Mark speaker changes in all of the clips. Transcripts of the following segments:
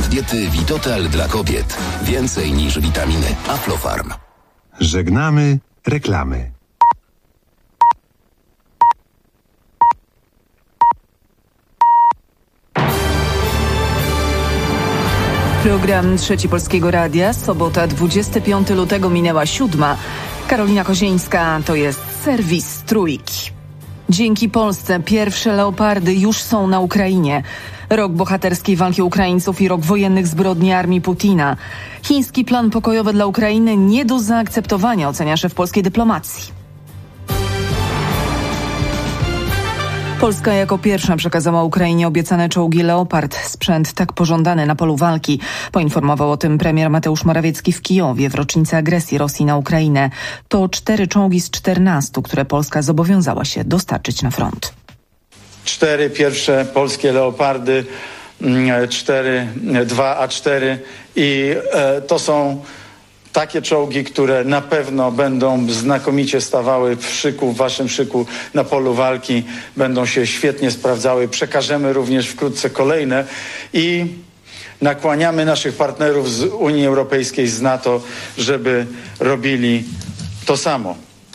Speaker 1: od diety Vitotal dla kobiet. Więcej niż witaminy. Aflofarm.
Speaker 2: Żegnamy reklamy.
Speaker 3: Program Trzeci Polskiego Radia. Sobota, 25 lutego, minęła 7. Karolina Kozieńska, to jest serwis Trójki. Dzięki Polsce pierwsze Leopardy już są na Ukrainie. Rok bohaterskiej walki Ukraińców i rok wojennych zbrodni armii Putina. Chiński plan pokojowy dla Ukrainy nie do zaakceptowania, ocenia szef polskiej dyplomacji. Polska jako pierwsza przekazała Ukrainie obiecane czołgi Leopard, sprzęt tak pożądany na polu walki. Poinformował o tym premier Mateusz Morawiecki w Kijowie w rocznicę agresji Rosji na Ukrainę. To 4 czołgi z 14, które Polska zobowiązała się dostarczyć na front.
Speaker 4: 4 pierwsze polskie Leopardy, 2A4 i to są takie czołgi, które na pewno będą znakomicie stawały w waszym szyku na polu walki, będą się świetnie sprawdzały. Przekażemy również wkrótce kolejne i nakłaniamy naszych partnerów z Unii Europejskiej, z NATO, żeby robili to samo.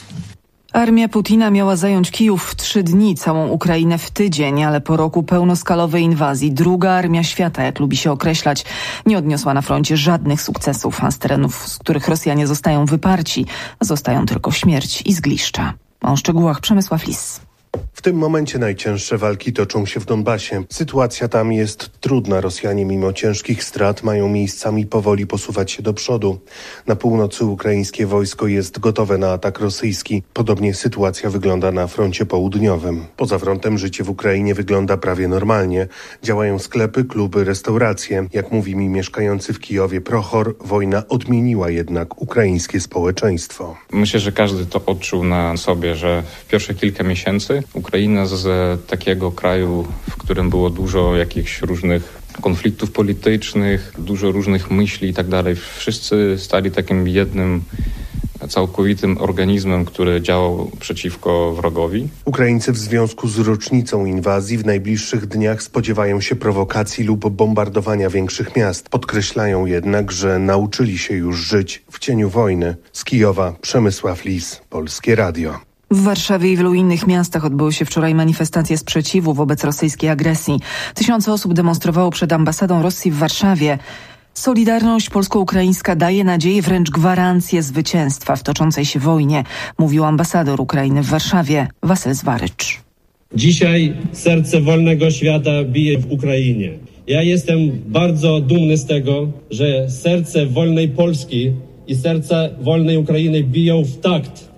Speaker 3: Armia Putina miała zająć Kijów w 3 dni, całą Ukrainę w tydzień, ale po roku pełnoskalowej inwazji druga armia świata, jak lubi się określać, nie odniosła na froncie żadnych sukcesów, a z terenów, z których Rosjanie zostają wyparci, zostają tylko śmierć i zgliszcza. O szczegółach Przemysław Lis.
Speaker 5: W tym momencie najcięższe walki toczą się w Donbasie. Sytuacja tam jest trudna. Rosjanie mimo ciężkich strat mają miejscami powoli posuwać się do przodu. Na północy ukraińskie wojsko jest gotowe na atak rosyjski. Podobnie sytuacja wygląda na froncie południowym. Poza frontem życie w Ukrainie wygląda prawie normalnie. Działają sklepy, kluby, restauracje. Jak mówi mi mieszkający w Kijowie Prochor, wojna odmieniła jednak ukraińskie społeczeństwo.
Speaker 6: Myślę, że każdy to odczuł na sobie, że w pierwsze kilka miesięcy Ukraina z takiego kraju, w którym było dużo jakichś różnych konfliktów politycznych, dużo różnych myśli i tak dalej. Wszyscy stali takim jednym całkowitym organizmem, który działał przeciwko wrogowi.
Speaker 5: Ukraińcy w związku z rocznicą inwazji w najbliższych dniach spodziewają się prowokacji lub bombardowania większych miast. Podkreślają jednak, że nauczyli się już żyć w cieniu wojny. Z Kijowa Przemysław Lis, Polskie Radio.
Speaker 3: W Warszawie i wielu innych miastach odbyły się wczoraj manifestacje sprzeciwu wobec rosyjskiej agresji. Tysiące osób demonstrowało przed ambasadą Rosji w Warszawie. Solidarność polsko-ukraińska daje nadzieję, wręcz gwarancję zwycięstwa w toczącej się wojnie, mówił ambasador Ukrainy w Warszawie, Wasyl Zwarycz.
Speaker 7: Dzisiaj serce wolnego świata bije w Ukrainie. Ja jestem bardzo dumny z tego, że serce wolnej Polski i serce wolnej Ukrainy biją w takt.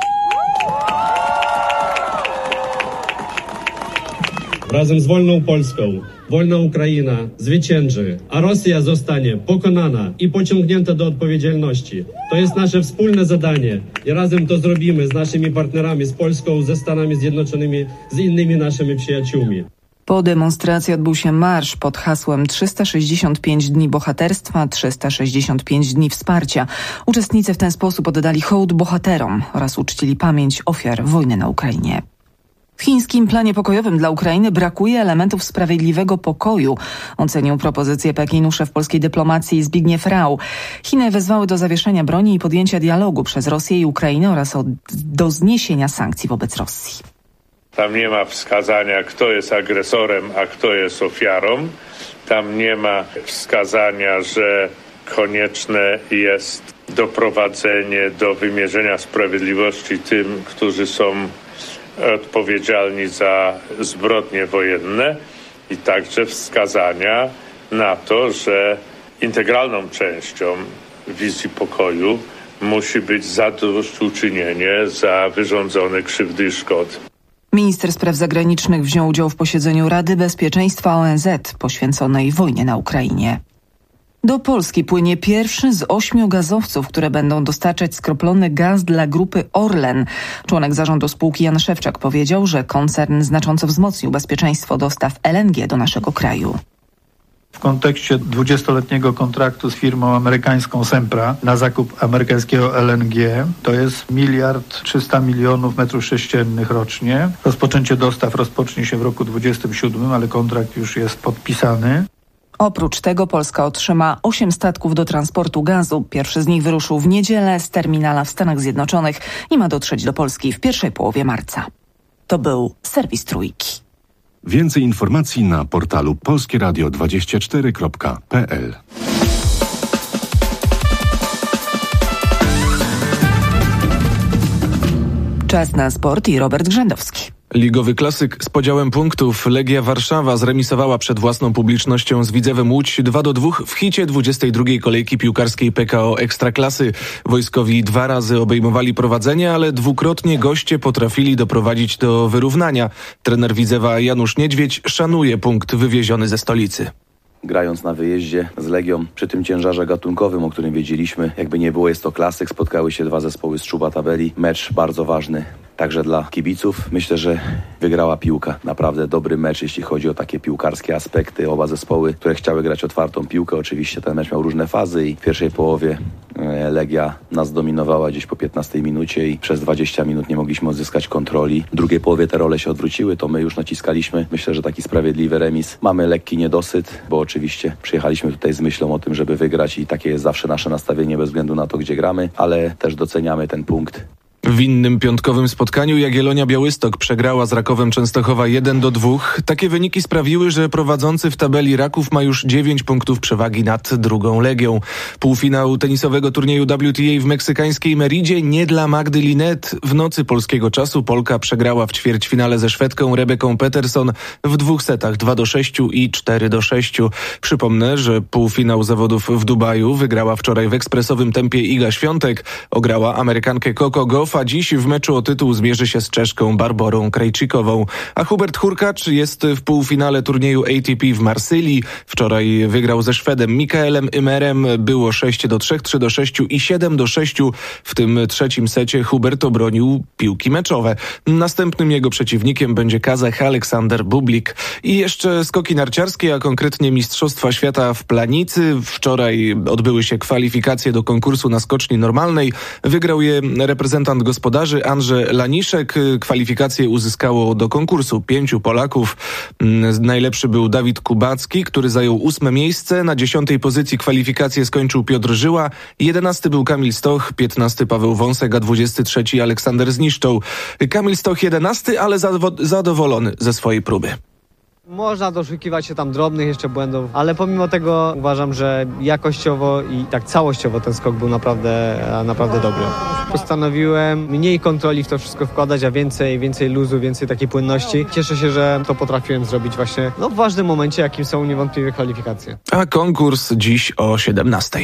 Speaker 7: Razem z wolną Polską, wolna Ukraina zwycięży, a Rosja zostanie pokonana i pociągnięta do odpowiedzialności. To jest nasze wspólne zadanie i razem to zrobimy z naszymi partnerami, z Polską, ze Stanami Zjednoczonymi, z innymi naszymi przyjaciółmi.
Speaker 3: Po demonstracji odbył się marsz pod hasłem 365 dni bohaterstwa, 365 dni wsparcia. Uczestnicy w ten sposób oddali hołd bohaterom oraz uczcili pamięć ofiar wojny na Ukrainie. W chińskim planie pokojowym dla Ukrainy brakuje elementów sprawiedliwego pokoju, ocenił propozycję Pekinu szef polskiej dyplomacji Zbigniew Rau. Chiny wezwały do zawieszenia broni i podjęcia dialogu przez Rosję i Ukrainę oraz do zniesienia sankcji wobec Rosji.
Speaker 8: Tam nie ma wskazania, kto jest agresorem, a kto jest ofiarą. Tam nie ma wskazania, że konieczne jest doprowadzenie do wymierzenia sprawiedliwości tym, którzy są odpowiedzialni za zbrodnie wojenne i także wskazania na to, że integralną częścią wizji pokoju musi być zadośćuczynienie za wyrządzone krzywdy i szkody.
Speaker 3: Minister spraw zagranicznych wziął udział w posiedzeniu Rady Bezpieczeństwa ONZ poświęconej wojnie na Ukrainie. Do Polski płynie pierwszy z 8 gazowców, które będą dostarczać skroplony gaz dla grupy Orlen. Członek zarządu spółki Jan Szewczak powiedział, że koncern znacząco wzmocnił bezpieczeństwo dostaw LNG do naszego kraju.
Speaker 9: W kontekście 20-letniego kontraktu z firmą amerykańską Sempra na zakup amerykańskiego LNG to jest 1,3 miliarda metrów sześciennych rocznie. Rozpoczęcie dostaw rozpocznie się w roku 2027, ale kontrakt już jest podpisany.
Speaker 3: Oprócz tego Polska otrzyma 8 statków do transportu gazu. Pierwszy z nich wyruszył w niedzielę z terminala w Stanach Zjednoczonych i ma dotrzeć do Polski w pierwszej połowie marca. To był serwis Trójki.
Speaker 10: Więcej informacji na portalu polskieradio24.pl.
Speaker 3: Czas na sport i Robert Grzędowski.
Speaker 11: Ligowy klasyk z podziałem punktów. Legia Warszawa zremisowała przed własną publicznością z Widzewem Łódź 2-2 w hicie 22. kolejki piłkarskiej PKO Ekstraklasy. Wojskowi 2 razy obejmowali prowadzenie, ale dwukrotnie goście potrafili doprowadzić do wyrównania. Trener Widzewa Janusz Niedźwiedź szanuje punkt wywieziony ze stolicy.
Speaker 12: Grając na wyjeździe z Legią przy tym ciężarze gatunkowym, o którym wiedzieliśmy, jakby nie było, jest to klasyk. Spotkały się 2 zespoły z czuba tabeli. Mecz bardzo ważny także dla kibiców. Myślę, że wygrała piłka. Naprawdę dobry mecz, jeśli chodzi o takie piłkarskie aspekty. Oba zespoły, które chciały grać otwartą piłkę. Oczywiście ten mecz miał różne fazy i w pierwszej połowie Legia nas dominowała gdzieś po 15 minucie i przez 20 minut nie mogliśmy odzyskać kontroli. W drugiej połowie te role się odwróciły, to my już naciskaliśmy. Myślę, że taki sprawiedliwy remis. Mamy lekki niedosyt, bo oczywiście przyjechaliśmy tutaj z myślą o tym, żeby wygrać i takie jest zawsze nasze nastawienie bez względu na to, gdzie gramy, ale też doceniamy ten punkt.
Speaker 11: W innym piątkowym spotkaniu Jagiellonia Białystok przegrała z Rakowem Częstochowa 1-2. Takie wyniki sprawiły, że prowadzący w tabeli Raków ma już 9 punktów przewagi nad drugą Legią. Półfinał tenisowego turnieju WTA w meksykańskiej Meridzie nie dla Magdy Linette. W nocy polskiego czasu Polka przegrała w ćwierćfinale ze Szwedką Rebeką Peterson w 2 setach 2-6 i 4-6. Przypomnę, że półfinał zawodów w Dubaju wygrała wczoraj w ekspresowym tempie Iga Świątek. Ograła Amerykankę Coco Gauff, a dziś w meczu o tytuł zmierzy się z Czeszką Barborą Krejčíkovou. A Hubert Hurkacz jest w półfinale turnieju ATP w Marsylii. Wczoraj wygrał ze Szwedem Mikaelem Ymerem. Było 6-3, 3-6 i 7-6. W tym trzecim secie Hubert obronił piłki meczowe. Następnym jego przeciwnikiem będzie Kazach Aleksander Bublik. I jeszcze skoki narciarskie, a konkretnie Mistrzostwa Świata w Planicy. Wczoraj odbyły się kwalifikacje do konkursu na skoczni normalnej. Wygrał je reprezentant gospodarzy Andrzej Laniszek. Kwalifikacje uzyskało do konkursu 5 Polaków. Najlepszy był Dawid Kubacki, który zajął 8 miejsce. Na 10. pozycji kwalifikacje skończył Piotr Żyła. 11 był Kamil Stoch, 15 Paweł Wąsek, a 23 Aleksander Zniszczał. Kamil Stoch 11, ale zadowolony ze swojej próby.
Speaker 13: Można doszukiwać się tam drobnych jeszcze błędów, ale pomimo tego uważam, że jakościowo i tak całościowo ten skok był naprawdę dobry. Postanowiłem mniej kontroli w to wszystko wkładać, a więcej luzu, więcej takiej płynności. Cieszę się, że to potrafiłem zrobić właśnie w ważnym momencie, jakim są niewątpliwie kwalifikacje.
Speaker 11: A konkurs dziś o 17.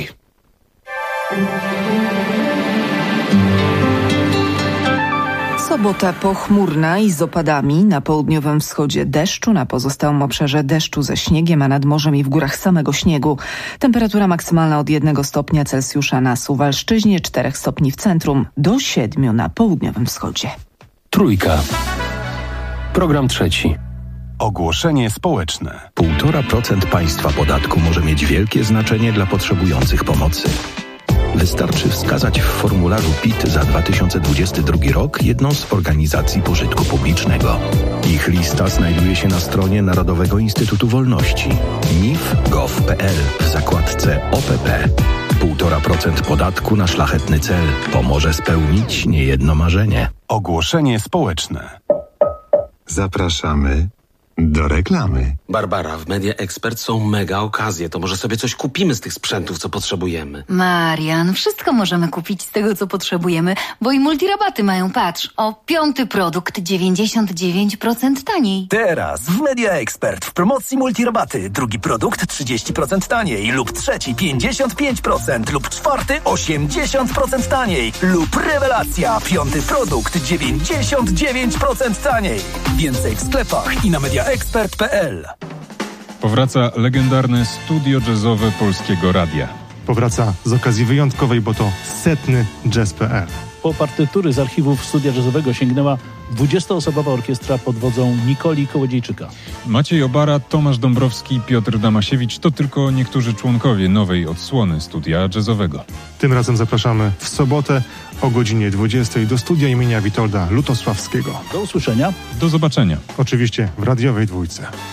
Speaker 3: Sobota pochmurna i z opadami. Na południowym wschodzie deszczu, na pozostałym obszarze deszczu ze śniegiem, a nad morzem i w górach samego śniegu. Temperatura maksymalna od 1 stopnia Celsjusza na Suwalszczyźnie, 4 stopni w centrum, do 7 na południowym wschodzie.
Speaker 1: Trójka. Program trzeci.
Speaker 10: Ogłoszenie społeczne.
Speaker 14: 1,5% państwa podatku może mieć wielkie znaczenie dla potrzebujących pomocy. Wystarczy wskazać w formularzu PIT za 2022 rok jedną z organizacji pożytku publicznego. Ich lista znajduje się na stronie Narodowego Instytutu Wolności nif.gov.pl w zakładce OPP. 1,5% podatku na szlachetny cel pomoże spełnić niejedno marzenie.
Speaker 10: Ogłoszenie społeczne.
Speaker 2: Zapraszamy do reklamy.
Speaker 15: Barbara, w Media Expert są mega okazje. To może sobie coś kupimy z tych sprzętów, co potrzebujemy.
Speaker 16: Marian, wszystko możemy kupić z tego, co potrzebujemy, bo i multirabaty mają. Patrz, o 5. produkt 99% taniej.
Speaker 17: Teraz w Media Expert w promocji multirabaty. 2. produkt 30% taniej lub 3. 55% lub 4. 80% taniej lub rewelacja. 5. produkt 99% taniej. Więcej w sklepach i na mediaexpert.pl.
Speaker 18: Powraca legendarne studio jazzowe Polskiego Radia.
Speaker 19: Powraca z okazji wyjątkowej, bo to 100. Jazz.pl.
Speaker 20: Po partytury z archiwów studia jazzowego sięgnęła 20-osobowa orkiestra pod wodzą Nikoli Kołodziejczyka.
Speaker 18: Maciej Obara, Tomasz Dąbrowski, Piotr Damasiewicz to tylko niektórzy członkowie nowej odsłony studia jazzowego.
Speaker 19: Tym razem zapraszamy w sobotę o godzinie 20 do studia imienia Witolda Lutosławskiego.
Speaker 20: Do usłyszenia.
Speaker 18: Do zobaczenia.
Speaker 19: Oczywiście w radiowej dwójce.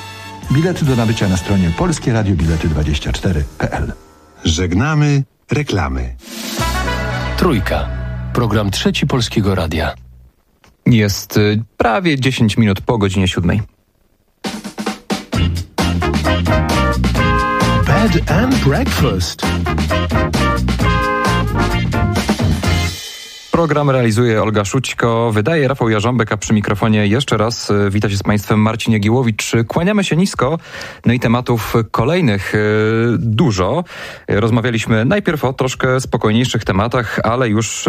Speaker 21: Bilety do nabycia na stronie polskieradiobilety24.pl.
Speaker 2: Żegnamy reklamy.
Speaker 22: Trójka. Program Trzeci Polskiego Radia.
Speaker 23: Jest prawie 10 minut po godzinie 7.
Speaker 21: Bed and breakfast.
Speaker 23: Program realizuje Olga Szućko, wydaje Rafał Jarząbek, a przy mikrofonie jeszcze raz wita się z Państwem Marcin Jagiłowicz. Kłaniamy się nisko, no i tematów kolejnych dużo. Rozmawialiśmy najpierw o troszkę spokojniejszych tematach, ale już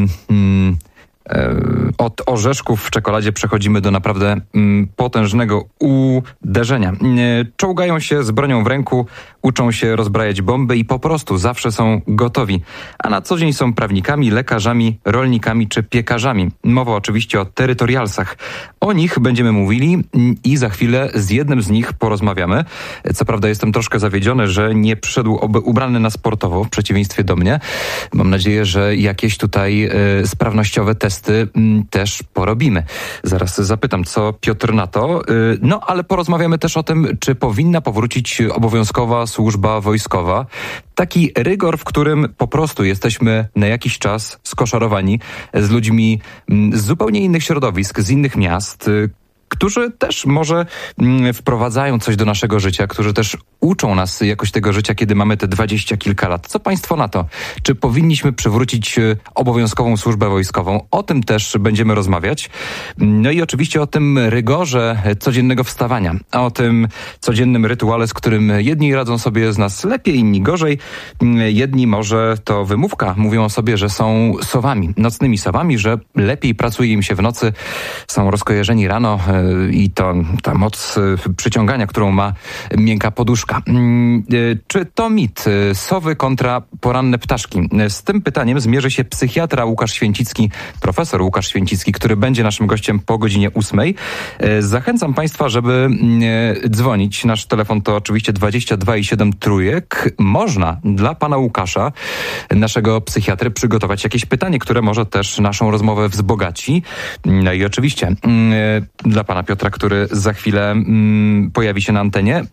Speaker 23: od orzeszków w czekoladzie przechodzimy do naprawdę potężnego uderzenia. Czołgają się z bronią w ręku, uczą się rozbrajać bomby i po prostu zawsze są gotowi. A na co dzień są prawnikami, lekarzami, rolnikami czy piekarzami. Mowa oczywiście o terytorialsach. O nich będziemy mówili i za chwilę z jednym z nich porozmawiamy. Co prawda jestem troszkę zawiedziony, że nie przyszedł ubrany na sportowo, w przeciwieństwie do mnie. Mam nadzieję, że jakieś tutaj sprawnościowe testy też porobimy. Zaraz zapytam, co Piotr na to. No, ale porozmawiamy też o tym, czy powinna powrócić obowiązkowa służba wojskowa. Taki rygor, w którym po prostu jesteśmy na jakiś czas skoszarowani z ludźmi z zupełnie innych środowisk, z innych miast, którzy też może wprowadzają coś do naszego życia, którzy też uczą nas jakoś tego życia, kiedy mamy te 20 kilka lat. Co Państwo na to? Czy powinniśmy przywrócić obowiązkową służbę wojskową? O tym też będziemy rozmawiać. No i oczywiście o tym rygorze codziennego wstawania. O tym codziennym rytuale, z którym jedni radzą sobie z nas lepiej, inni gorzej. Jedni może to wymówka. Mówią o sobie, że są sowami, nocnymi sowami, że lepiej pracuje im się w nocy. Są rozkojarzeni rano i to ta moc przyciągania, którą ma miękka poduszka. Czy to mit? Sowy kontra poranne ptaszki. Z tym pytaniem zmierzy się psychiatra Łukasz Święcicki, profesor Łukasz Święcicki, który będzie naszym gościem po godzinie 8. Zachęcam Państwa, żeby dzwonić. Nasz telefon to oczywiście 22,7 trójek. Można dla pana Łukasza, naszego psychiatry, przygotować jakieś pytanie, które może też naszą rozmowę wzbogaci. No i oczywiście dla pana Piotra, który za chwilę pojawi się na antenie.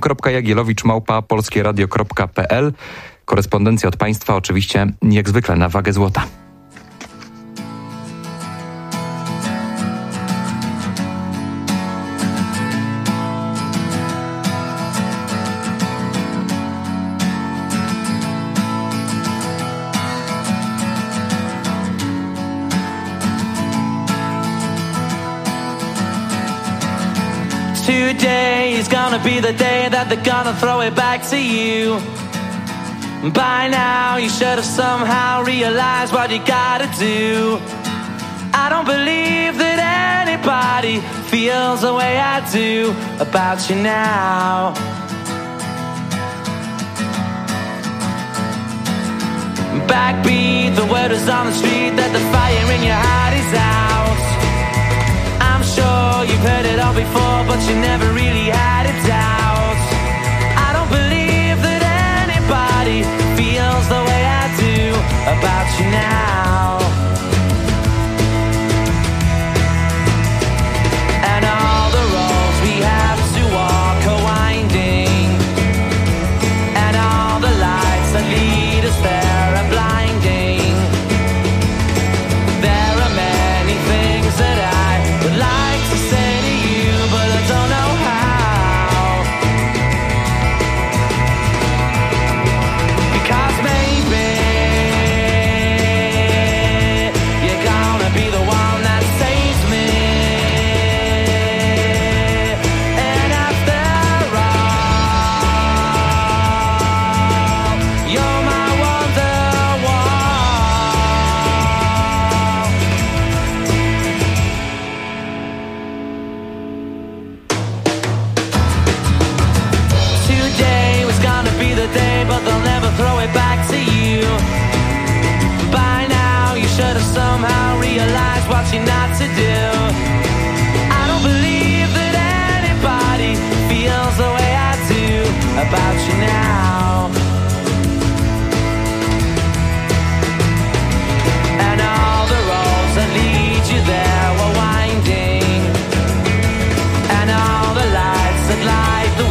Speaker 23: marcin.jagielowicz@polskieradio.pl. Korespondencja od Państwa oczywiście jak zwykle na wagę złota.
Speaker 24: Today is gonna be the day that they're gonna throw it back to you. By now you should have somehow realized what you gotta do. I don't believe that anybody feels the way I do about you now. Backbeat, the word is on the street that the fire in your heart is out. I'm sure you've heard it all before, but you never really had a doubt. I don't believe that anybody feels the way I do about you now. And all the roads we have to walk are winding, and all the lights that lead us there are blinding. There are many things that I would like to say to you, but I don't know how. Because maybe you're gonna be the one that saves me. And after all, you're my Wonderwall. Today was gonna be the day, but they'll never throw it back to you. By now you should have somehow realized what you're not to do. I don't believe that anybody feels the way I do about you now. And all the roads that lead you there were winding, and all the lights that light the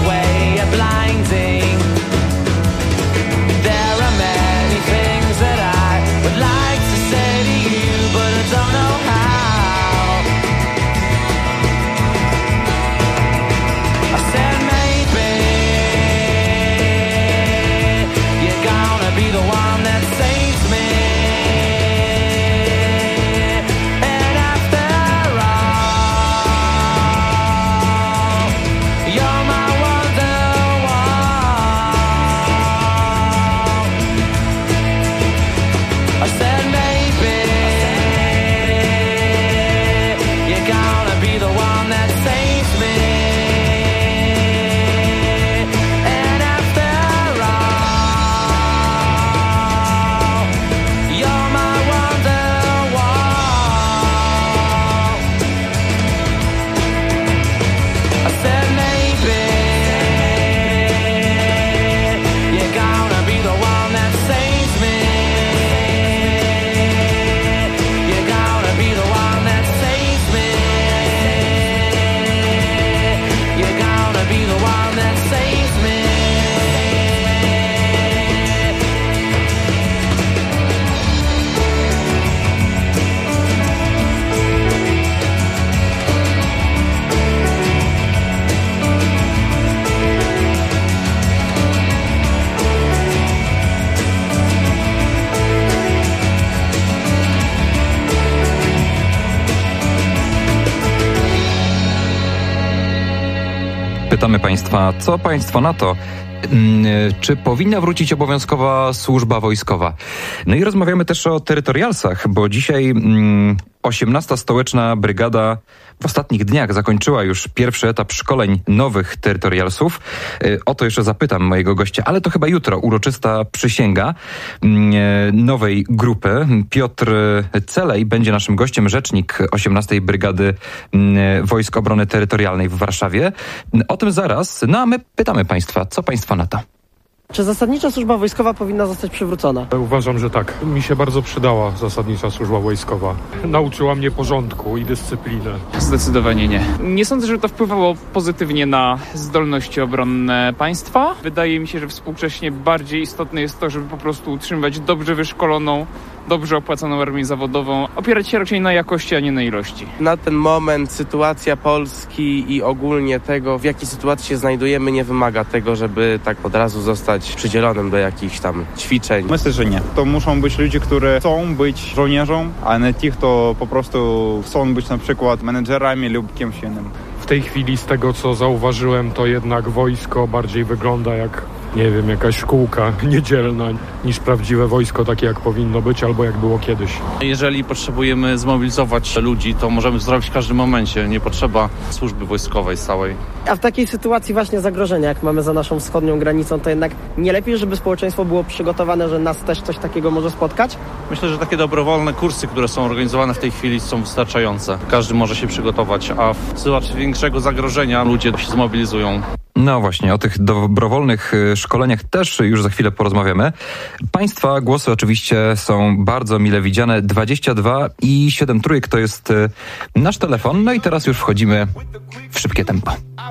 Speaker 23: Pytamy Państwa, co Państwo na to? Czy powinna wrócić obowiązkowa służba wojskowa? No i rozmawiamy też o terytorialsach, bo dzisiaj 18. Stołeczna Brygada w ostatnich dniach zakończyła już pierwszy etap szkoleń nowych terytorialsów. O to jeszcze zapytam mojego gościa, ale to chyba jutro uroczysta przysięga nowej grupy. Piotr Celej będzie naszym gościem, rzecznik 18. Brygady Wojsk Obrony Terytorialnej w Warszawie. O tym zaraz, no a my pytamy Państwa, co Państwo na to?
Speaker 4: Czy zasadnicza służba wojskowa powinna zostać przywrócona?
Speaker 5: Uważam, że tak. Mi się bardzo przydała zasadnicza służba wojskowa. Nauczyła mnie porządku i dyscypliny.
Speaker 6: Zdecydowanie nie. Nie sądzę, że to wpływało pozytywnie na zdolności obronne państwa. Wydaje mi się, że współcześnie bardziej istotne jest to, żeby po prostu utrzymywać dobrze wyszkoloną, dobrze opłacaną armię zawodową, opierać się raczej na jakości, a nie na ilości.
Speaker 7: Na ten moment sytuacja Polski i ogólnie tego, w jakiej sytuacji się znajdujemy, nie wymaga tego, żeby tak od razu zostać przydzielonym do jakichś tam ćwiczeń.
Speaker 25: Myślę, że nie. To muszą być ludzie, którzy chcą być żołnierzem, a nie tych, kto po prostu chcą być na przykład menedżerami lub kimś innym.
Speaker 5: W tej chwili z tego, co zauważyłem, to jednak wojsko bardziej wygląda jak, nie wiem, jakaś szkółka niedzielna niż prawdziwe wojsko, takie jak powinno być albo jak było kiedyś.
Speaker 26: Jeżeli potrzebujemy zmobilizować ludzi, to możemy zrobić w każdym momencie. Nie potrzeba służby wojskowej całej.
Speaker 4: A w takiej sytuacji właśnie zagrożenia, jak mamy za naszą wschodnią granicą, to jednak nie lepiej, żeby społeczeństwo było przygotowane, że nas też coś takiego może spotkać?
Speaker 26: Myślę, że takie dobrowolne kursy, które są organizowane w tej chwili, są wystarczające. Każdy może się przygotować, a w sytuacji większego zagrożenia ludzie się zmobilizują.
Speaker 23: No właśnie, o tych dobrowolnych szkoleniach też już za chwilę porozmawiamy. Państwa głosy oczywiście są bardzo mile widziane. 22 i 7 trójek to jest nasz telefon. No i teraz już wchodzimy w szybkie tempo.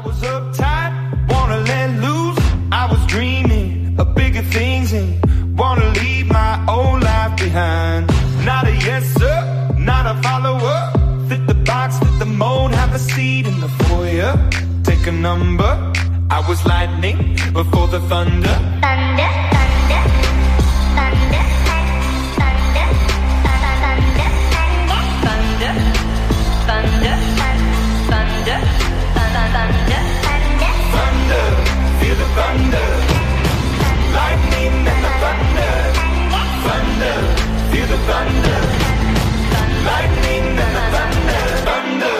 Speaker 24: I was lightning before the thunder. Thunder, thunder, thunder, thunder, thunder, thunder, thunder, thunder, thunder, thunder, feel the thunder, lightning and the thunder, thunder, feel the thunder, lightning and the thunder, thunder,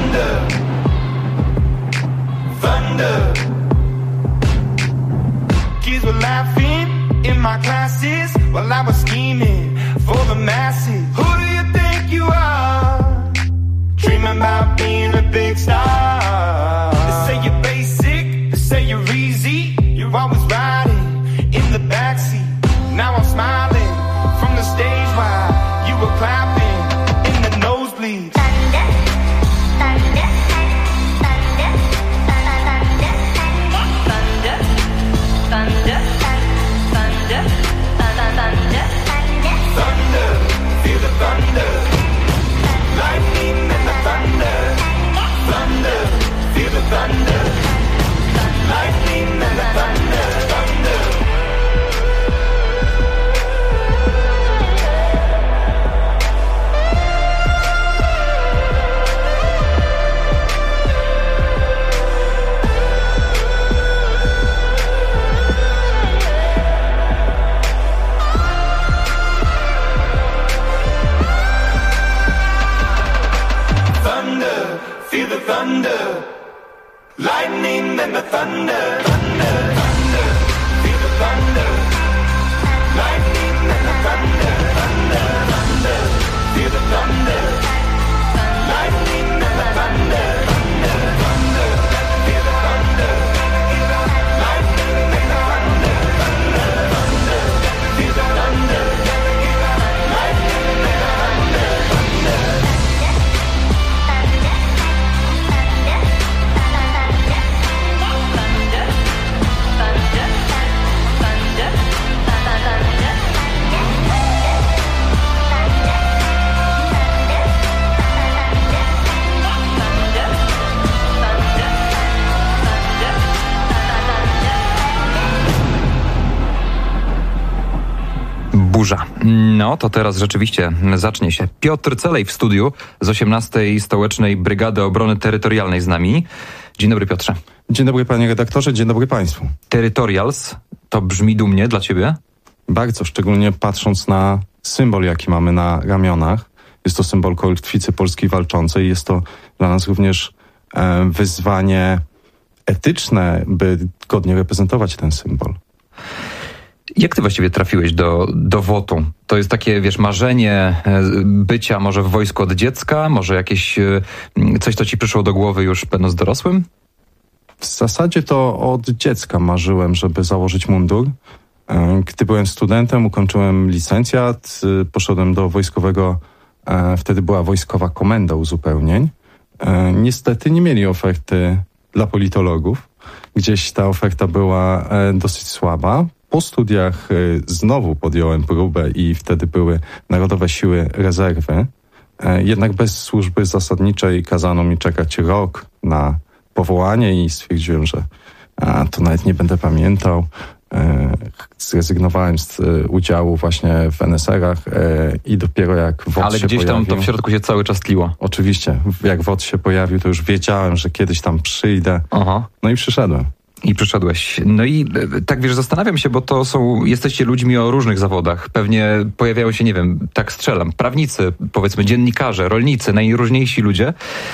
Speaker 24: thunder, thunder. Kids were laughing in my classes while I was scheming for the masses. Who do you think you are? Dreaming about being a big star. They say you're basic, they say you're easy. You're always riding in the backseat. Now I'm smiling from the stage while you were clapping in the nosebleeds. Thunder, thunder, thunder, thunder, thunder, thunder, thunder, thunder, thunder, feel the thunder, lightning and the thunder, thunder, feel the thunder, lightning and the thunder, thunder. Feel the thunder, lightning and the thunder, thunder, thunder. Feel the thunder, lightning and the thunder, thunder, thunder. Feel the thunder, lightning and the thunder, thunder, thunder. Feel the thunder, lightning and the thunder, thunder, thunder. Feel the thunder, lightning and the thunder, thunder.
Speaker 23: Burza. No to teraz rzeczywiście zacznie się. Piotr Celej w studiu z 18. Stołecznej Brygady Obrony Terytorialnej z nami. Dzień dobry, Piotrze.
Speaker 3: Dzień dobry, panie redaktorze, dzień dobry państwu.
Speaker 23: Territorials, to brzmi dumnie dla ciebie?
Speaker 3: Bardzo, szczególnie patrząc na symbol, jaki mamy na ramionach. Jest to symbol Kotwicy Polski Walczącej. Jest to dla nas również wyzwanie etyczne, by godnie reprezentować ten symbol.
Speaker 23: Jak ty właściwie trafiłeś do WOT-u? To jest takie, marzenie bycia może w wojsku od dziecka? Może jakieś coś, co ci przyszło do głowy już będąc dorosłym?
Speaker 3: W zasadzie to od dziecka marzyłem, żeby założyć mundur. Gdy byłem studentem, ukończyłem licencjat, poszedłem do wojskowego, wtedy była wojskowa komenda uzupełnień. Niestety nie mieli oferty dla politologów. Gdzieś ta oferta była dosyć słaba. Po studiach znowu podjąłem próbę i wtedy były Narodowe Siły Rezerwy. Jednak bez służby zasadniczej kazano mi czekać rok na powołanie i stwierdziłem, że to nawet nie będę pamiętał. Zrezygnowałem z udziału właśnie w NSR-ach i dopiero jak WOT
Speaker 23: Ale
Speaker 3: się
Speaker 23: gdzieś
Speaker 3: pojawił,
Speaker 23: tam to w środku się cały czas tliło.
Speaker 3: Oczywiście. Jak WOT się pojawił, to już wiedziałem, że kiedyś tam przyjdę.
Speaker 23: Aha.
Speaker 3: No i przyszedłem.
Speaker 23: I przyszedłeś. No i tak zastanawiam się, bo jesteście ludźmi o różnych zawodach. Pewnie pojawiają się, nie wiem, tak strzelam, prawnicy, powiedzmy dziennikarze, rolnicy, najróżniejsi ludzie.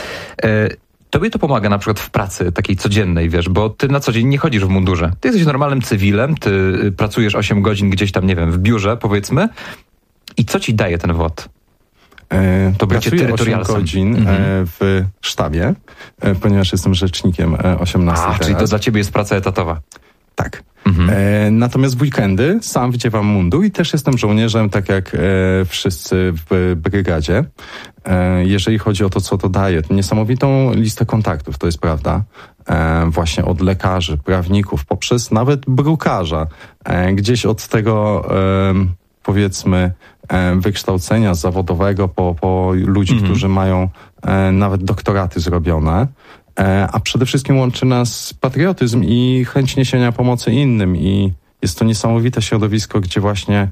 Speaker 23: Tobie to pomaga na przykład w pracy takiej codziennej, bo ty na co dzień nie chodzisz w mundurze. Ty jesteś normalnym cywilem, ty pracujesz 8 godzin gdzieś tam, nie wiem, w biurze powiedzmy. I co ci daje ten WOT?
Speaker 3: To pracuję 8 godzin w sztabie, ponieważ jestem rzecznikiem 18.
Speaker 23: Czyli to dla ciebie jest praca etatowa.
Speaker 3: Tak. Natomiast w weekendy sam wdziewam mundur i też jestem żołnierzem, tak jak wszyscy w brygadzie. Jeżeli chodzi o to, co to daje, to niesamowitą listę kontaktów, to jest prawda. Właśnie od lekarzy, prawników, poprzez nawet brukarza. Gdzieś od tego powiedzmy wykształcenia zawodowego po ludzi, którzy mają nawet doktoraty zrobione. A przede wszystkim łączy nas patriotyzm i chęć niesienia pomocy innym i jest to niesamowite środowisko, gdzie właśnie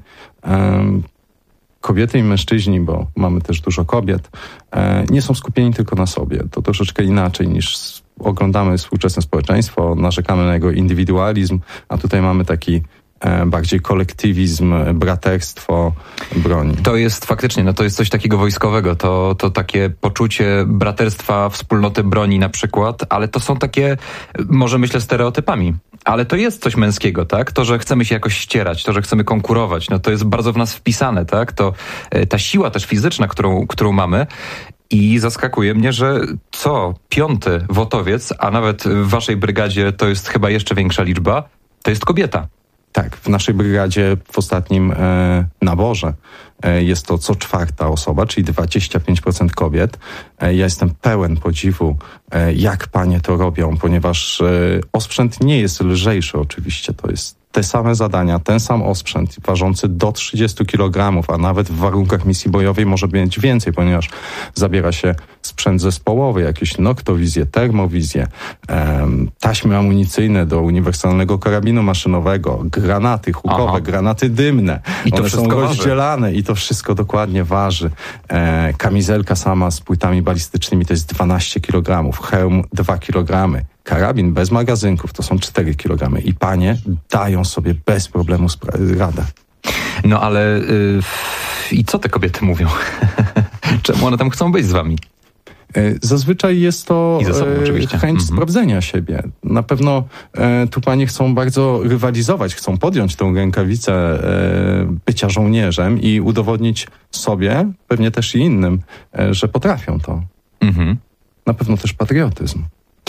Speaker 3: kobiety i mężczyźni, bo mamy też dużo kobiet, nie są skupieni tylko na sobie. To troszeczkę inaczej niż oglądamy współczesne społeczeństwo, narzekamy na jego indywidualizm, a tutaj mamy taki bardziej kolektywizm, braterstwo broni.
Speaker 23: To jest faktycznie, to jest coś takiego wojskowego, to takie poczucie braterstwa, wspólnoty broni na przykład, ale to są takie, może myślę, stereotypami. Ale to jest coś męskiego, tak? To, że chcemy się jakoś ścierać, to, że chcemy konkurować, to jest bardzo w nas wpisane, tak? To ta siła też fizyczna, którą mamy. I zaskakuje mnie, że co 5. wotowiec, a nawet w waszej brygadzie to jest chyba jeszcze większa liczba, to jest kobieta.
Speaker 3: Tak, w naszej brygadzie w ostatnim naborze jest to co 4. osoba, czyli 25% kobiet. Ja jestem pełen podziwu, jak panie to robią, ponieważ osprzęt nie jest lżejszy oczywiście, to jest te same zadania, ten sam osprzęt ważący do 30 kg, a nawet w warunkach misji bojowej może mieć więcej, ponieważ zabiera się sprzęt zespołowy, jakieś noktowizje, termowizje, taśmy amunicyjne do uniwersalnego karabinu maszynowego, granaty hukowe, granaty dymne.
Speaker 23: I to
Speaker 3: one
Speaker 23: wszystko
Speaker 3: są
Speaker 23: waży.
Speaker 3: rozdzielane i to wszystko dokładnie waży. Kamizelka sama z płytami balistycznymi to jest 12 kg, hełm 2 kg. Karabin bez magazynków to są 4 kg i panie dają sobie bez problemu radę.
Speaker 23: No ale i co te kobiety mówią? Czemu one tam chcą być z wami?
Speaker 3: Zazwyczaj jest to chęć sprawdzenia siebie. Na pewno tu panie chcą bardzo rywalizować, chcą podjąć tą rękawicę bycia żołnierzem i udowodnić sobie, pewnie też i innym, że potrafią to. Na pewno też patriotyzm.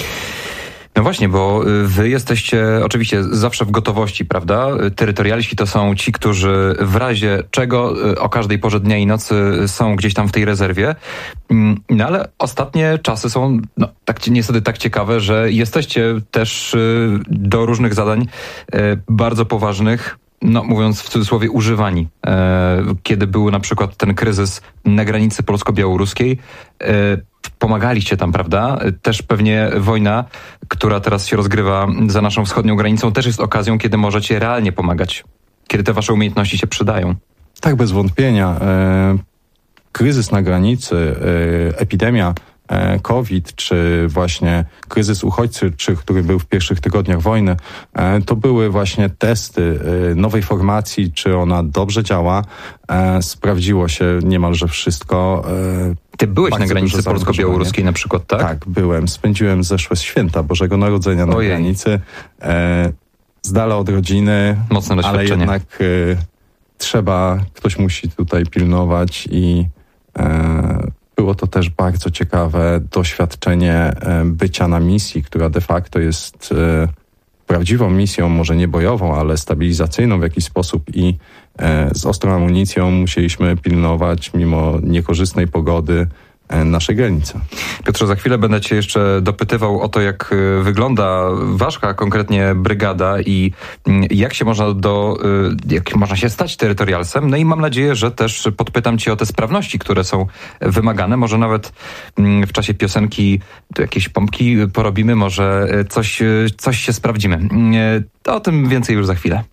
Speaker 23: No właśnie, bo wy jesteście oczywiście zawsze w gotowości, prawda? Terytorialiści to są ci, którzy w razie czego o każdej porze dnia i nocy są gdzieś tam w tej rezerwie. No ale ostatnie czasy są niestety tak ciekawe, że jesteście też do różnych zadań bardzo poważnych, mówiąc w cudzysłowie, używani. Kiedy był na przykład ten kryzys na granicy polsko-białoruskiej, pomagaliście tam, prawda? Też pewnie wojna, która teraz się rozgrywa za naszą wschodnią granicą, też jest okazją, kiedy możecie realnie pomagać. Kiedy te wasze umiejętności się przydają.
Speaker 3: Tak, bez wątpienia. Kryzys na granicy, epidemia COVID, czy właśnie kryzys uchodźczy, który był w pierwszych tygodniach wojny, to były właśnie testy nowej formacji, czy ona dobrze działa. Sprawdziło się niemalże wszystko.
Speaker 23: Ty byłeś na granicy polsko-białoruskiej na przykład, tak?
Speaker 3: Tak, byłem. Spędziłem zeszłe święta Bożego Narodzenia na granicy. Z dala od rodziny,
Speaker 23: mocne doświadczenie.
Speaker 3: Ale jednak ktoś musi tutaj pilnować i było to też bardzo ciekawe doświadczenie bycia na misji, która de facto jest prawdziwą misją, może nie bojową, ale stabilizacyjną w jakiś sposób i z ostrą amunicją musieliśmy pilnować mimo niekorzystnej pogody nasze granice.
Speaker 23: Piotrze, za chwilę będę cię jeszcze dopytywał o to, jak wygląda wasza konkretnie brygada i jak można się stać terytorialsem. No i mam nadzieję, że też podpytam cię o te sprawności, które są wymagane. Może nawet w czasie piosenki jakieś pompki porobimy, może coś się sprawdzimy. O tym więcej już za chwilę.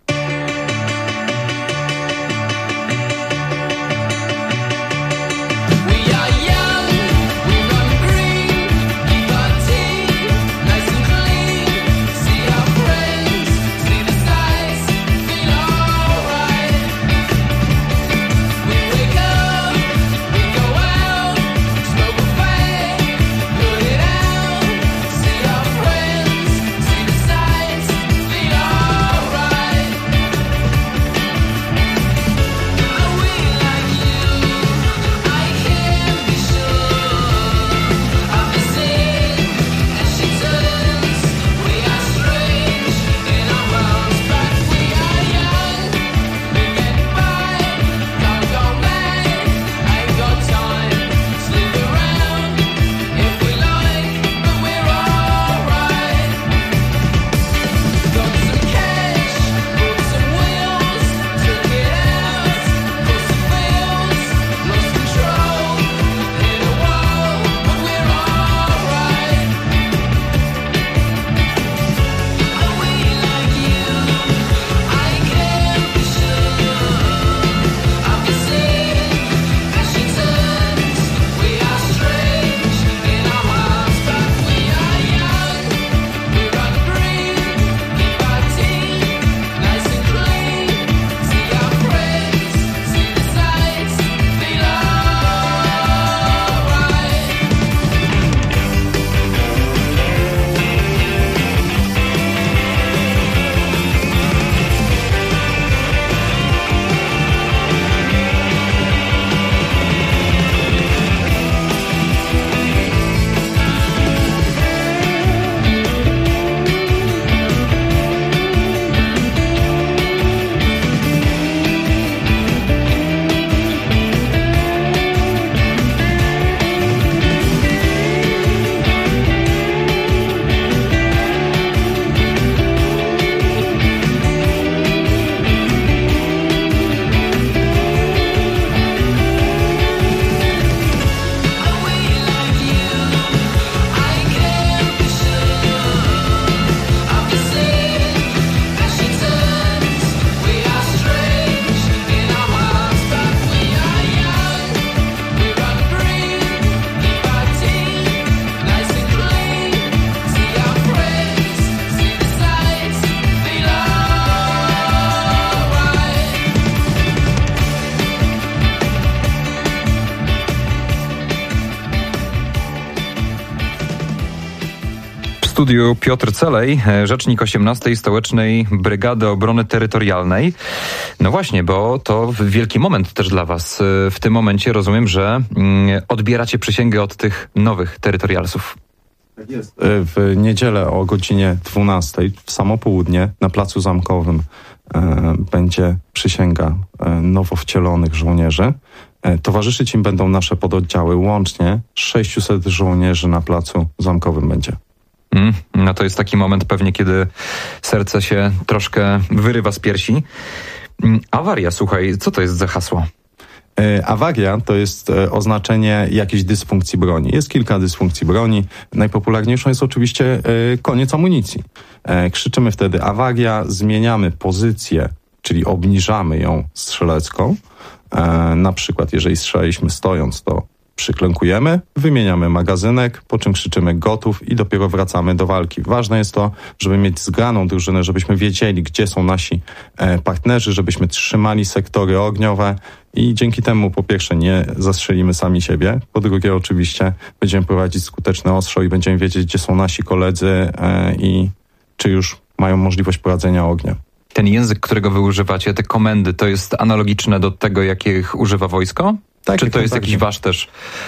Speaker 23: W studiu Piotr Celej, rzecznik 18. Stołecznej Brygady Obrony Terytorialnej. No właśnie, bo to wielki moment też dla was. W tym momencie rozumiem, że odbieracie przysięgę od tych nowych terytorialsów.
Speaker 3: Tak jest. W niedzielę o godzinie 12 w samo południe na Placu Zamkowym będzie przysięga nowo wcielonych żołnierzy. Towarzyszyć im będą nasze pododdziały. Łącznie 600 żołnierzy na Placu Zamkowym będzie.
Speaker 23: No to jest taki moment pewnie, kiedy serce się troszkę wyrywa z piersi. Awaria, słuchaj, co to jest za hasło?
Speaker 3: Awaria to jest oznaczenie jakiejś dysfunkcji broni. Jest kilka dysfunkcji broni. Najpopularniejszą jest oczywiście koniec amunicji. Krzyczymy wtedy awaria, zmieniamy pozycję, czyli obniżamy ją strzelecką. Na przykład, jeżeli strzelaliśmy stojąc, to przyklękujemy, wymieniamy magazynek, po czym krzyczymy gotów i dopiero wracamy do walki. Ważne jest to, żeby mieć zgraną drużynę, żebyśmy wiedzieli, gdzie są nasi partnerzy, żebyśmy trzymali sektory ogniowe i dzięki temu po pierwsze nie zastrzelimy sami siebie, po drugie oczywiście będziemy prowadzić skuteczne ostrzo i będziemy wiedzieć, gdzie są nasi koledzy i czy już mają możliwość prowadzenia ognia.
Speaker 23: Ten język, którego wy używacie, te komendy, to jest analogiczne do tego, jakich używa wojsko?
Speaker 3: Tak,
Speaker 23: czy to jest jakiś wasz też,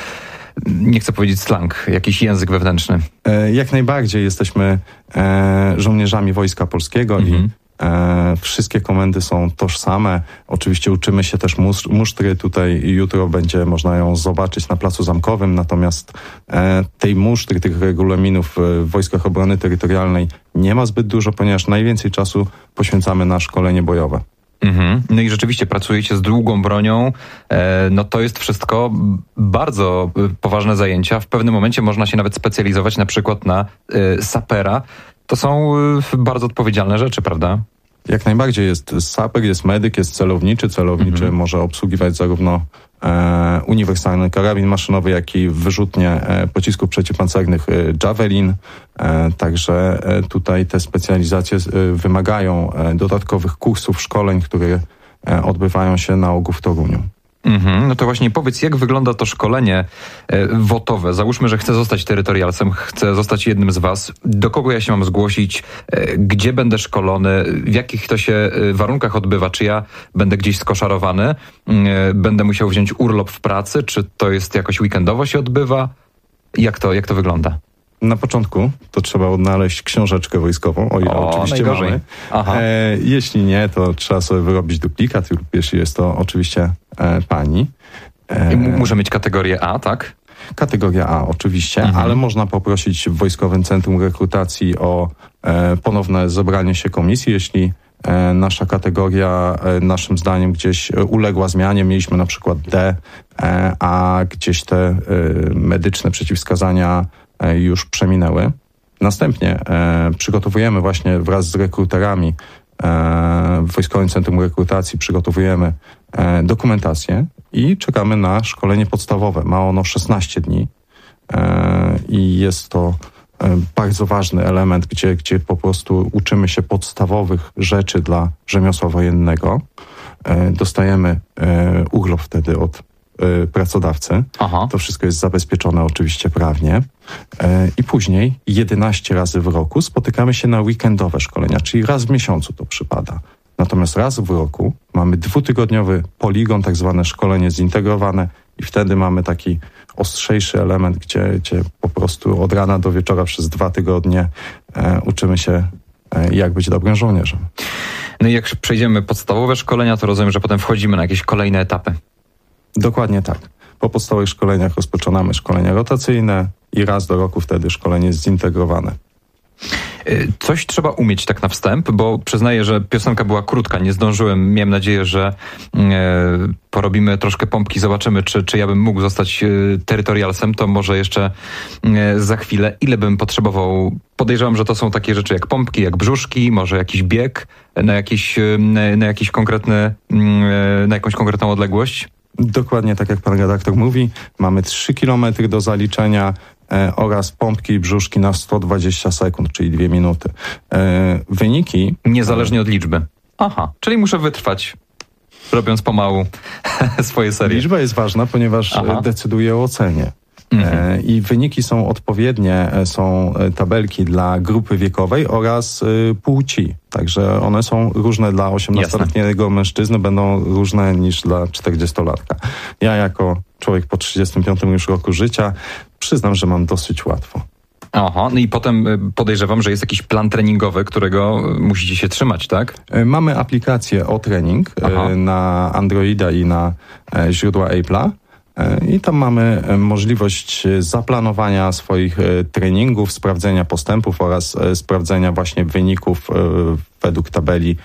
Speaker 23: nie chcę powiedzieć slang, jakiś język wewnętrzny?
Speaker 3: Jak najbardziej jesteśmy żołnierzami Wojska Polskiego i wszystkie komendy są tożsame. Oczywiście uczymy się też musztry. Tutaj jutro będzie można ją zobaczyć na Placu Zamkowym, natomiast tej musztry, tych regulaminów w Wojskach Obrony Terytorialnej nie ma zbyt dużo, ponieważ najwięcej czasu poświęcamy na szkolenie bojowe.
Speaker 23: No i rzeczywiście pracujecie z długą bronią, no to jest wszystko bardzo poważne zajęcia. W pewnym momencie można się nawet specjalizować na przykład na sapera. To są bardzo odpowiedzialne rzeczy, prawda?
Speaker 3: Jak najbardziej jest saper, jest medyk, jest celowniczy. Celowniczy może obsługiwać zarówno uniwersalny karabin maszynowy, jak i wyrzutnie pocisków przeciwpancernych Javelin. Także tutaj te specjalizacje wymagają dodatkowych kursów, szkoleń, które odbywają się na ogół w Toruniu.
Speaker 23: No to właśnie powiedz, jak wygląda to szkolenie WOT-owe? Załóżmy, że chcę zostać terytorialcem, chcę zostać jednym z was. Do kogo ja się mam zgłosić? Gdzie będę szkolony? W jakich to się warunkach odbywa? Czy ja będę gdzieś skoszarowany? Będę musiał wziąć urlop w pracy? Czy to jest jakoś weekendowo się odbywa? Jak to wygląda?
Speaker 3: Na początku to trzeba odnaleźć książeczkę wojskową, o ile oczywiście mamy. Jeśli nie, to trzeba sobie wyrobić duplikat, lub jeśli jest to oczywiście pani.
Speaker 23: Muszę mieć kategorię A, tak?
Speaker 3: Kategoria A oczywiście, ale można poprosić w Wojskowym Centrum Rekrutacji o ponowne zebranie się komisji, jeśli nasza kategoria naszym zdaniem gdzieś uległa zmianie. Mieliśmy na przykład D, a gdzieś te medyczne przeciwwskazania już przeminęły. Następnie przygotowujemy właśnie wraz z rekruterami w Wojskowym Centrum Rekrutacji przygotowujemy dokumentację i czekamy na szkolenie podstawowe. Ma ono 16 dni i jest to bardzo ważny element, gdzie po prostu uczymy się podstawowych rzeczy dla rzemiosła wojennego. Dostajemy urlop wtedy od pracodawcy. To wszystko jest zabezpieczone oczywiście prawnie. I później 11 razy w roku spotykamy się na weekendowe szkolenia, czyli raz w miesiącu to przypada. Natomiast raz w roku mamy 2-tygodniowy poligon, tak zwane szkolenie zintegrowane i wtedy mamy taki ostrzejszy element, gdzie po prostu od rana do wieczora przez 2 tygodnie uczymy się, jak być dobrym żołnierzem.
Speaker 23: No i jak przejdziemy podstawowe szkolenia, to rozumiem, że potem wchodzimy na jakieś kolejne etapy.
Speaker 3: Dokładnie tak. Po podstawowych szkoleniach rozpoczynamy szkolenia rotacyjne i raz do roku wtedy szkolenie jest zintegrowane.
Speaker 23: Coś trzeba umieć tak na wstęp, bo przyznaję, że piosenka była krótka, nie zdążyłem. Miałem nadzieję, że porobimy troszkę pompki, zobaczymy, czy ja bym mógł zostać terytorialsem, to może jeszcze za chwilę. Ile bym potrzebował? Podejrzewam, że to są takie rzeczy jak pompki, jak brzuszki, może jakiś bieg na jakąś konkretną odległość.
Speaker 3: Dokładnie tak jak pan redaktor mówi, mamy 3 km do zaliczenia oraz pompki i brzuszki na 120 sekund, czyli 2 minuty. Wyniki...
Speaker 23: Niezależnie od liczby. Czyli muszę wytrwać, robiąc pomału swoje serie.
Speaker 3: Liczba jest ważna, ponieważ decyduje o ocenie. I wyniki są odpowiednie, są tabelki dla grupy wiekowej oraz płci. Także one są różne dla 18-letniego mężczyzny, będą różne niż dla 40-latka. Ja jako człowiek po 35 już roku życia przyznam, że mam dosyć łatwo.
Speaker 23: No i potem podejrzewam, że jest jakiś plan treningowy, którego musicie się trzymać, tak?
Speaker 3: Mamy aplikację O-Trening na Androida i na źródła Apple'a. I tam mamy możliwość zaplanowania swoich treningów, sprawdzenia postępów oraz sprawdzenia właśnie wyników według tabeli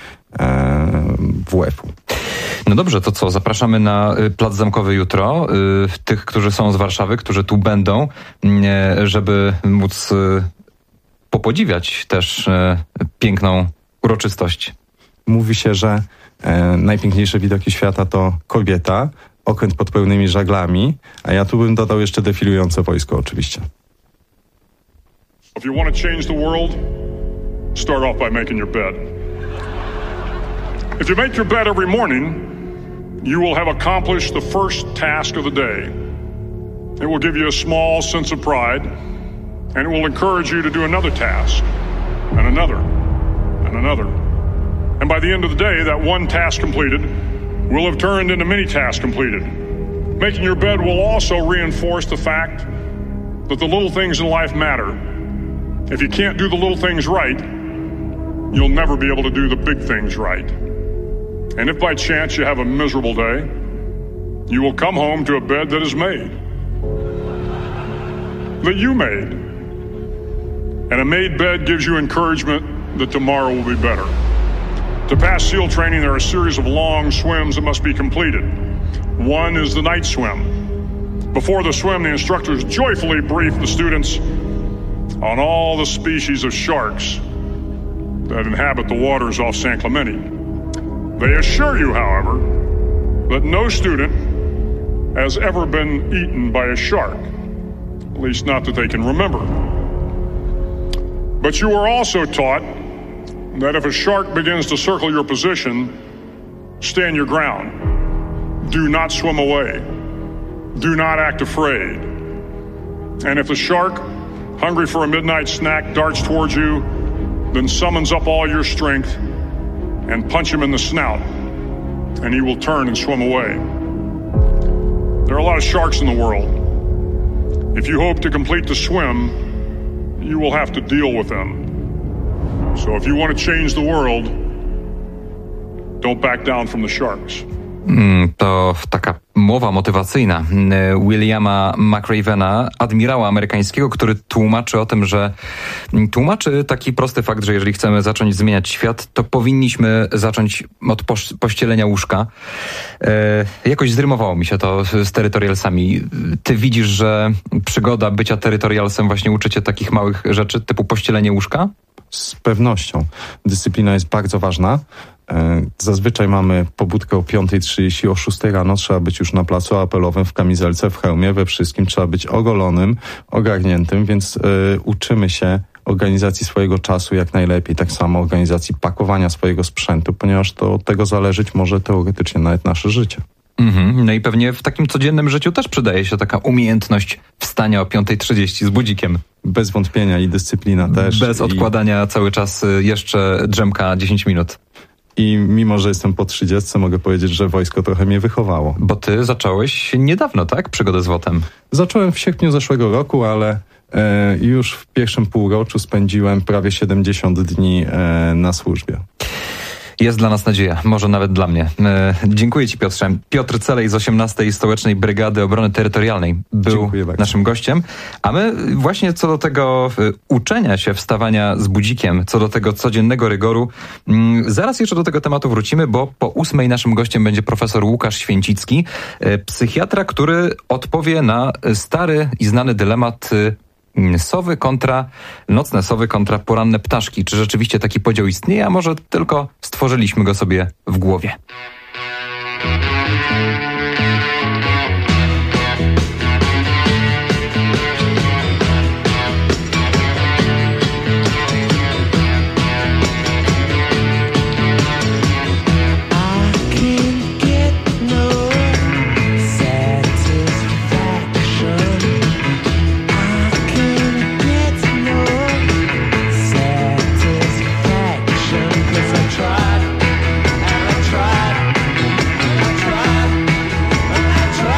Speaker 3: WF-u.
Speaker 23: No dobrze, to co? Zapraszamy na Plac Zamkowy jutro. Tych, którzy są z Warszawy, którzy tu będą, żeby móc popodziwiać też piękną uroczystość.
Speaker 3: Mówi się, że najpiękniejsze widoki świata to kobieta, okręt pod pełnymi żaglami, a ja tu bym dodał jeszcze defilujące wojsko oczywiście.
Speaker 1: If you want to change the world, start off by making your bed. If you make your bed every morning, you will have accomplished the first task of the day. It will give you a small sense of pride, and it will encourage you to do another task, and another, and another. And by the end of the day, that one task completed will have turned into many tasks completed. Making your bed will also reinforce the fact that the little things in life matter. If you can't do the little things right, you'll never be able to do the big things right. And if by chance you have a miserable day, you will come home to a bed that is made. That you made. And a made bed gives you encouragement that tomorrow will be better. To pass SEAL training, there are a series of long swims that must be completed. One is the night swim. Before the swim, the instructors joyfully brief the students on all the species of sharks that inhabit the waters off San Clemente. They assure you, however, that no student has ever been eaten by a shark, at least not that they can remember. But you are also taught that if a shark begins to circle your position, stand your ground. Do not swim away. Do not act afraid. And if the shark, hungry for a midnight snack, darts towards you, then summons up all your strength and punch him in the snout, and he will turn and swim away. There are a lot of sharks in the world. If you hope to complete the swim, you will have to deal with them. So if you want to change the world, don't back down from the sharks.
Speaker 23: To taka mowa motywacyjna Williama McRavena, admirała amerykańskiego, który tłumaczy o tym, że tłumaczy taki prosty fakt, że jeżeli chcemy zacząć zmieniać świat, to powinniśmy zacząć od pościelenia łóżka. Jakoś zrymowało mi się to z terytorialsami. Ty widzisz, że przygoda bycia terytorialsem właśnie uczy cię takich małych rzeczy, typu pościelenie łóżka?
Speaker 3: Z pewnością. Dyscyplina jest bardzo ważna. Zazwyczaj mamy pobudkę o 5:30, o 6 rano trzeba być już na placu apelowym, w kamizelce, w hełmie, we wszystkim. Trzeba być ogolonym, ogarniętym, więc uczymy się organizacji swojego czasu jak najlepiej. Tak samo organizacji pakowania swojego sprzętu, ponieważ to od tego zależeć może teoretycznie nawet nasze życie.
Speaker 23: No i pewnie w takim codziennym życiu też przydaje się taka umiejętność wstania o 5:30 z budzikiem.
Speaker 3: Bez wątpienia i dyscyplina też.
Speaker 23: Bez odkładania cały czas jeszcze drzemka 10 minut.
Speaker 3: I mimo, że jestem po 30, mogę powiedzieć, że wojsko trochę mnie wychowało.
Speaker 23: Bo ty zacząłeś niedawno, tak? Przygodę z WOT-em.
Speaker 3: Zacząłem w sierpniu zeszłego roku, ale już w pierwszym półroczu spędziłem prawie 70 dni na służbie.
Speaker 23: Jest dla nas nadzieja, może nawet dla mnie. Dziękuję ci, Piotrze. Piotr Celej z 18. Stołecznej Brygady Obrony Terytorialnej był naszym gościem. A my właśnie co do tego uczenia się wstawania z budzikiem, co do tego codziennego rygoru, zaraz jeszcze do tego tematu wrócimy, bo po 8 naszym gościem będzie profesor Łukasz Święcicki, psychiatra, który odpowie na stary i znany dylemat nocne sowy kontra poranne ptaszki. Czy rzeczywiście taki podział istnieje, a może tylko stworzyliśmy go sobie w głowie?
Speaker 24: Tried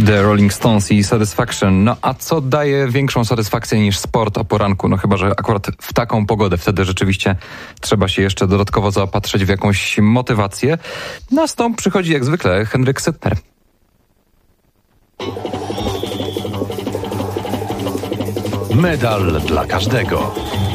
Speaker 23: The Rolling Stones i Satisfaction. No a co daje większą satysfakcję niż sport o poranku? No chyba, że akurat w taką pogodę. Wtedy rzeczywiście trzeba się jeszcze dodatkowo zaopatrzyć w jakąś motywację. Na stąd przychodzi jak zwykle Henryk Sytner.
Speaker 22: Medal dla każdego.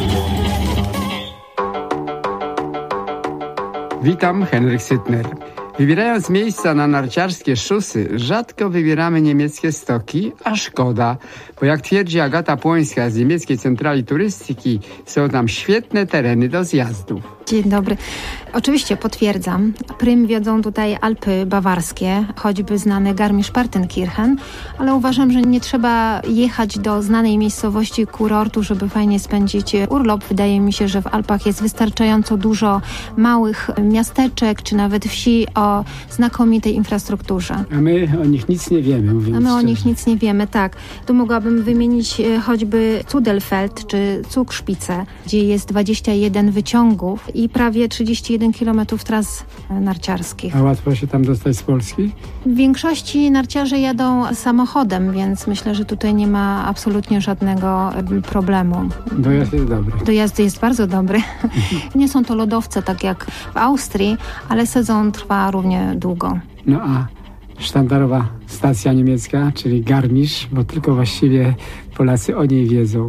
Speaker 8: Witam, Henryk Sytner. Wybierając miejsca na narciarskie szosy, rzadko wybieramy niemieckie stoki, a szkoda, bo jak twierdzi Agata Płońska z niemieckiej centrali turystyki, są tam świetne tereny do zjazdów.
Speaker 9: Dzień dobry. Oczywiście potwierdzam. Prym wiodą tutaj Alpy bawarskie, choćby znany Garmisch-Partenkirchen, ale uważam, że nie trzeba jechać do znanej miejscowości kurortu, żeby fajnie spędzić urlop. Wydaje mi się, że w Alpach jest wystarczająco dużo małych miasteczek, czy nawet wsi o znakomitej infrastrukturze.
Speaker 8: A my o nich nic nie wiemy, mówiąc
Speaker 9: A my o
Speaker 8: szczerze.
Speaker 9: nich nic nie wiemy, tak. Tu mogłabym wymienić choćby Zudelfeld czy Zugspitze, gdzie jest 21 wyciągów i prawie 31 km tras narciarskich.
Speaker 8: A łatwo się tam dostać z Polski?
Speaker 9: W większości narciarze jadą samochodem, więc myślę, że tutaj nie ma absolutnie żadnego problemu.
Speaker 8: Dojazd jest dobry.
Speaker 9: Dojazd jest bardzo dobry. Nie są to lodowce, tak jak w Austrii, ale sezon trwa równie długo.
Speaker 8: No a sztandarowa stacja niemiecka, czyli Garmisch, bo tylko właściwie Polacy o niej wiedzą.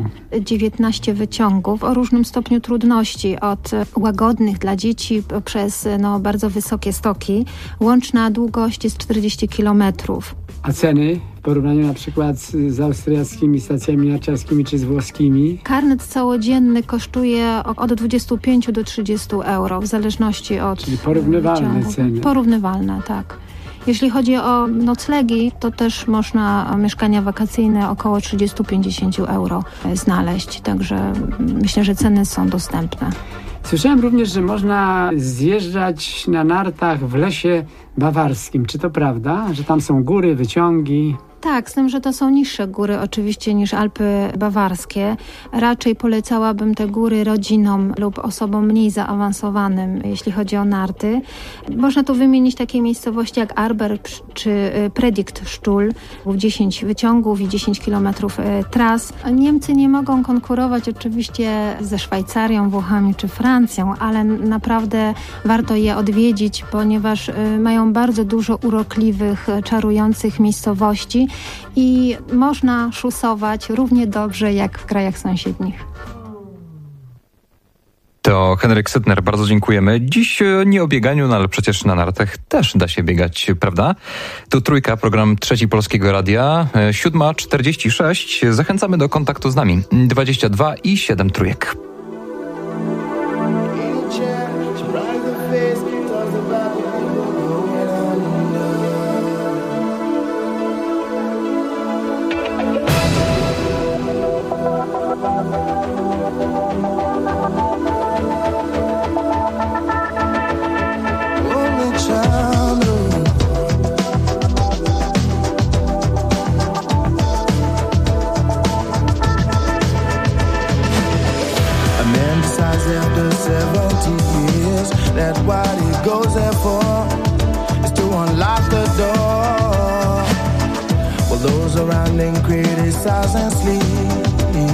Speaker 9: 19 wyciągów o różnym stopniu trudności, od łagodnych dla dzieci przez bardzo wysokie stoki. Łączna długość jest 40 kilometrów.
Speaker 8: A ceny w porównaniu na przykład z austriackimi stacjami narciarskimi czy z włoskimi?
Speaker 9: Karnet całodzienny kosztuje od 25 do 30 euro, w zależności od
Speaker 8: Czyli porównywalne
Speaker 9: wyciągu.
Speaker 8: ceny.
Speaker 9: Porównywalne, tak. Jeśli chodzi o noclegi, to też można mieszkania wakacyjne około 30-50 euro znaleźć, także myślę, że ceny są dostępne.
Speaker 8: Słyszałem również, że można zjeżdżać na nartach w lesie bawarskim. Czy to prawda, że tam są góry, wyciągi?
Speaker 9: Tak, z tym, że to są niższe góry oczywiście niż Alpy bawarskie. Raczej polecałabym te góry rodzinom lub osobom mniej zaawansowanym, jeśli chodzi o narty. Można tu wymienić takie miejscowości jak Arber czy Predigtstuhl, 10 wyciągów i 10 kilometrów tras. Niemcy nie mogą konkurować oczywiście ze Szwajcarią, Włochami czy Francją, ale naprawdę warto je odwiedzić, ponieważ mają bardzo dużo urokliwych, czarujących miejscowości i można szusować równie dobrze jak w krajach sąsiednich.
Speaker 23: To Henryk Sytner, bardzo dziękujemy. Dziś nie o bieganiu, no ale przecież na nartach też da się biegać, prawda? Tu Trójka, program Trzeci Polskiego Radia, 7:46. Zachęcamy do kontaktu z nami. 22 i 7 trójek.
Speaker 11: After 70 years, that what he goes there for is to unlock the door. Well, those around him criticize and sleep.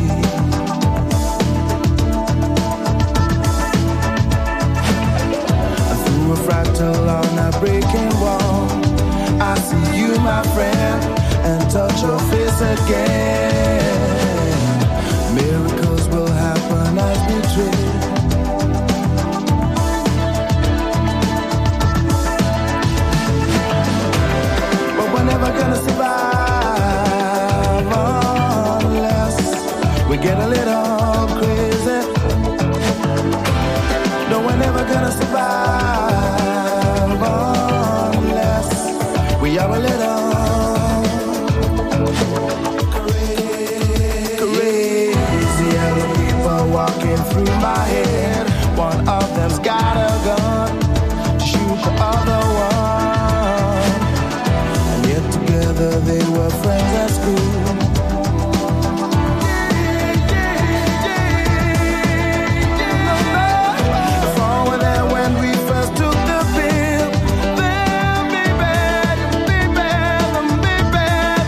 Speaker 11: And through a fractal on a breaking wall, I see you, my friend, and touch your face again. Miracles will happen as we dream. Never gonna survive unless we get a little crazy. No, we're never gonna survive unless we are a little crazy. Yellow people walking through my head. One of them's got a gun to shoot the other one. They were friends at school. Forward there when we first took the pill. Then be bad,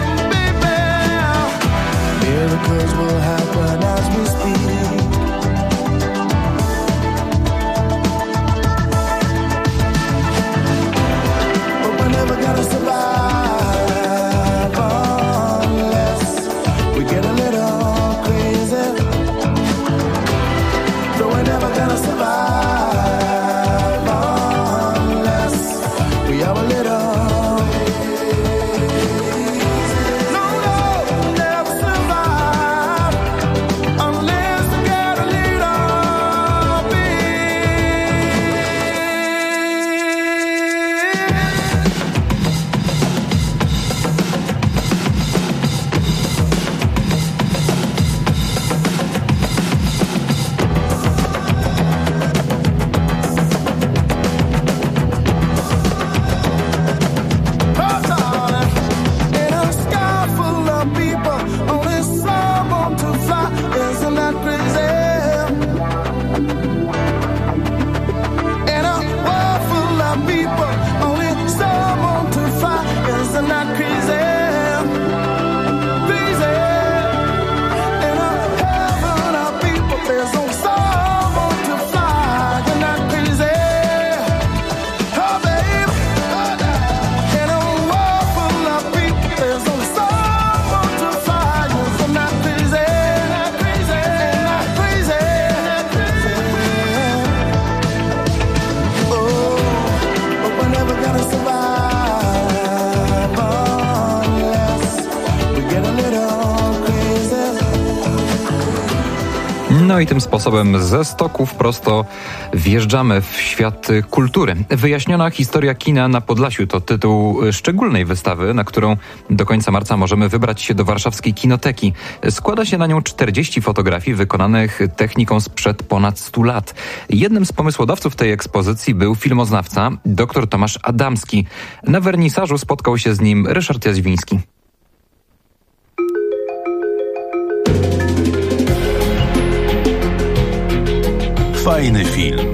Speaker 23: No i tym sposobem ze stoków prosto wjeżdżamy w świat kultury. Wyjaśniona historia kina na Podlasiu to tytuł szczególnej wystawy, na którą do końca marca możemy wybrać się do warszawskiej Kinoteki. Składa się na nią 40 fotografii wykonanych techniką sprzed ponad 100 lat. Jednym z pomysłodawców tej ekspozycji był filmoznawca dr Tomasz Adamski. Na wernisażu spotkał się z nim Ryszard Jaźwiński.
Speaker 21: Fajny film.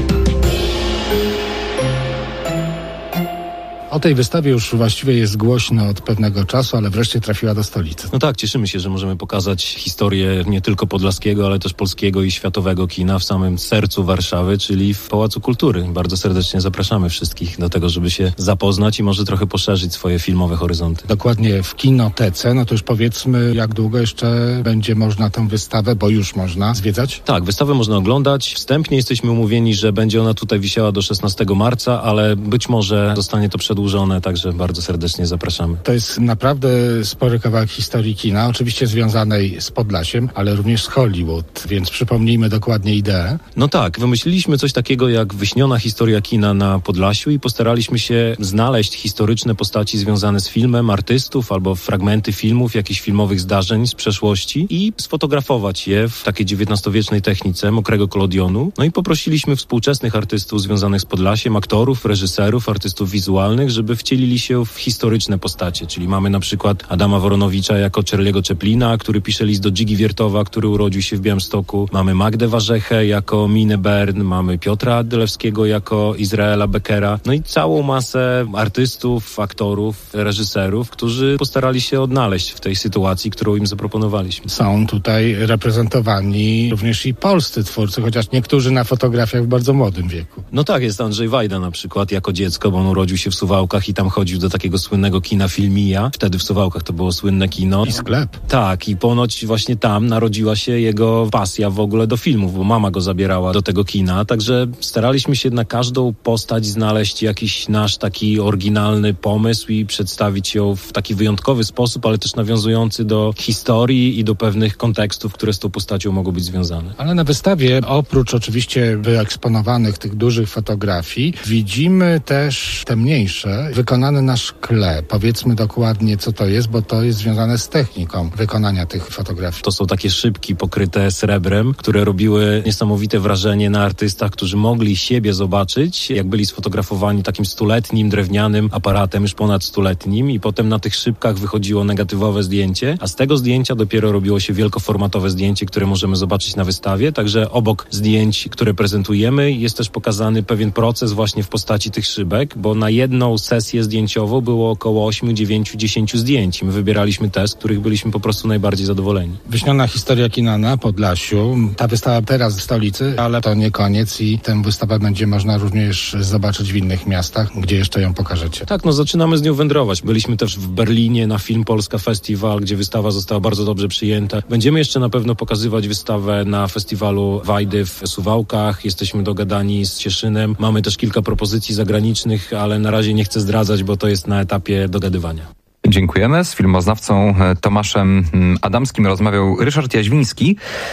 Speaker 10: O tej wystawie już właściwie jest głośno od pewnego czasu, ale wreszcie trafiła do stolicy.
Speaker 12: No tak, cieszymy się, że możemy pokazać historię nie tylko podlaskiego, ale też polskiego i światowego kina w samym sercu Warszawy, czyli w Pałacu Kultury. Bardzo serdecznie zapraszamy wszystkich do tego, żeby się zapoznać i może trochę poszerzyć swoje filmowe horyzonty.
Speaker 10: Dokładnie w Kinotece, no to już powiedzmy, jak długo jeszcze będzie można tę wystawę, bo już można zwiedzać?
Speaker 12: Tak, wystawę można oglądać. Wstępnie jesteśmy umówieni, że będzie ona tutaj wisiała do 16 marca, ale być może zostanie to przedłużone, także bardzo serdecznie zapraszamy.
Speaker 10: To jest naprawdę spory kawałek historii kina, oczywiście związanej z Podlasiem, ale również z Hollywood, więc przypomnijmy dokładnie ideę.
Speaker 12: No tak, wymyśliliśmy coś takiego jak wyśniona historia kina na Podlasiu i postaraliśmy się znaleźć historyczne postaci związane z filmem, artystów albo fragmenty filmów, jakichś filmowych zdarzeń z przeszłości i sfotografować je w takiej XIX-wiecznej technice mokrego kolodionu. No i poprosiliśmy współczesnych artystów związanych z Podlasiem, aktorów, reżyserów, artystów wizualnych, żeby wcielili się w historyczne postacie, czyli mamy na przykład Adama Woronowicza jako Charlie'ego Chaplina, który pisze list do Dzigi Wiertowa, który urodził się w Białymstoku. Mamy Magdę Warzechę jako Minę Bern, mamy Piotra Dylewskiego jako Izraela Beckera, no i całą masę artystów, aktorów, reżyserów, którzy postarali się odnaleźć w tej sytuacji, którą im zaproponowaliśmy.
Speaker 10: Są tutaj reprezentowani również i polscy twórcy, chociaż niektórzy na fotografiach w bardzo młodym wieku.
Speaker 12: No tak, jest Andrzej Wajda na przykład jako dziecko, bo on urodził się w Suwałkach i tam chodził do takiego słynnego kina Filmija. Wtedy w Suwałkach to było słynne kino.
Speaker 10: I sklep.
Speaker 12: Tak, i ponoć właśnie tam narodziła się jego pasja w ogóle do filmów, bo mama go zabierała do tego kina, także staraliśmy się na każdą postać znaleźć jakiś nasz taki oryginalny pomysł i przedstawić ją w taki wyjątkowy sposób, ale też nawiązujący do historii i do pewnych kontekstów, które z tą postacią mogą być związane.
Speaker 10: Ale na wystawie, oprócz oczywiście wyeksponowanych tych dużych fotografii, widzimy też te mniejsze, wykonane na szkle. Powiedzmy dokładnie, co to jest, bo to jest związane z techniką wykonania tych fotografii.
Speaker 12: To są takie szybki pokryte srebrem, które robiły niesamowite wrażenie na artystach, którzy mogli siebie zobaczyć, jak byli sfotografowani takim 100-letnim drewnianym aparatem, już ponad 100-letnim i potem na tych szybkach wychodziło negatywowe zdjęcie, a z tego zdjęcia dopiero robiło się wielkoformatowe zdjęcie, które możemy zobaczyć na wystawie, także obok zdjęć, które prezentujemy, jest też pokazany pewien proces właśnie w postaci tych szybek, bo na jedną sesję zdjęciową było około 8, 9, 10 zdjęć. My wybieraliśmy te, z których byliśmy po prostu najbardziej zadowoleni.
Speaker 10: Wyśniona historia kina na Podlasiu. Ta wystawa teraz w stolicy, ale to nie koniec i tę wystawę będzie można również zobaczyć w innych miastach. Gdzie jeszcze ją pokażecie?
Speaker 12: Tak, no zaczynamy z nią wędrować. Byliśmy też w Berlinie na Film Polska Festival, gdzie wystawa została bardzo dobrze przyjęta. Będziemy jeszcze na pewno pokazywać wystawę na festiwalu Wajdy w Suwałkach. Jesteśmy dogadani z Cieszynem. Mamy też kilka propozycji zagranicznych, ale na razie nie chcę zdradzać, bo to jest na etapie dogadywania.
Speaker 23: Dziękujemy. Z filmoznawcą Tomaszem Adamskim rozmawiał Ryszard Jaźwiński.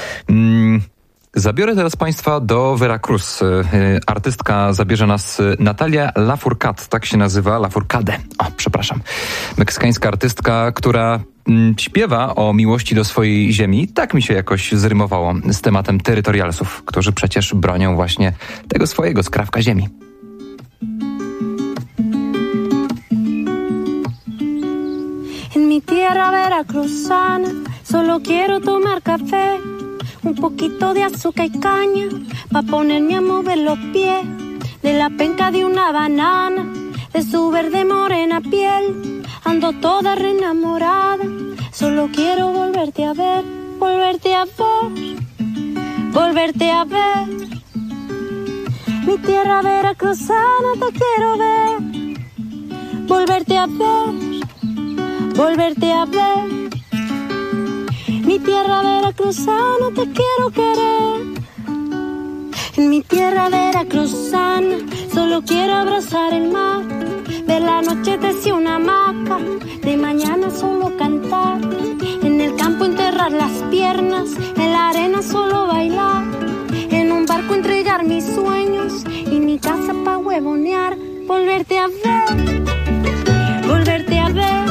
Speaker 23: Zabiorę teraz Państwa do Veracruz. Artystka zabierze nas Natalia Lafourcade, tak się nazywa, Lafourcade. Przepraszam. Meksykańska artystka, która śpiewa o miłości do swojej ziemi. Tak mi się jakoś zrymowało z tematem terytorialsów, którzy przecież bronią właśnie tego swojego skrawka ziemi.
Speaker 13: En mi tierra veracruzana solo quiero tomar café, un poquito de azúcar y caña pa ponerme a mover los pies, de la penca de una banana, de su verde morena piel, ando toda reenamorada, solo quiero volverte a ver, volverte a ver, volverte a ver. Mi tierra veracruzana te quiero ver, volverte a ver, volverte a ver. Mi tierra veracruzana te quiero querer. En mi tierra veracruzana solo quiero abrazar el mar, ver la noche desde una hamaca, de mañana solo cantar, en el campo enterrar las piernas, en la arena solo bailar. mis sueños y mi casa pa' huevonear, volverte a ver, volverte a ver.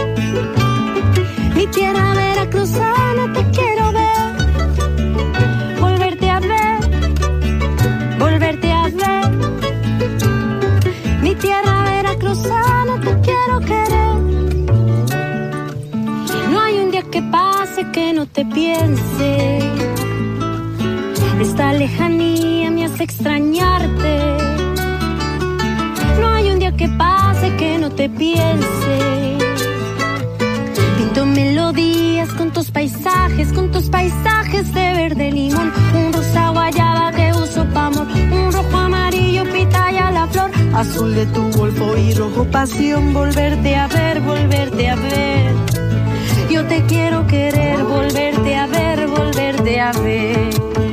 Speaker 13: Mi tierra veracruzana te quiero ver, volverte a ver, volverte a ver. Mi tierra veracruzana te quiero querer. No hay un día que pase que no te piense. Esta lejanía me hace extrañarte. No hay un día que pase que no te piense. Pinto melodías con tus paisajes de verde limón. Un rosa guayaba que uso pa' amor, un rojo amarillo pitaya la flor, azul de tu golfo y rojo pasión. Volverte a ver, volverte a ver. Yo te quiero querer, volverte a ver, volverte a ver.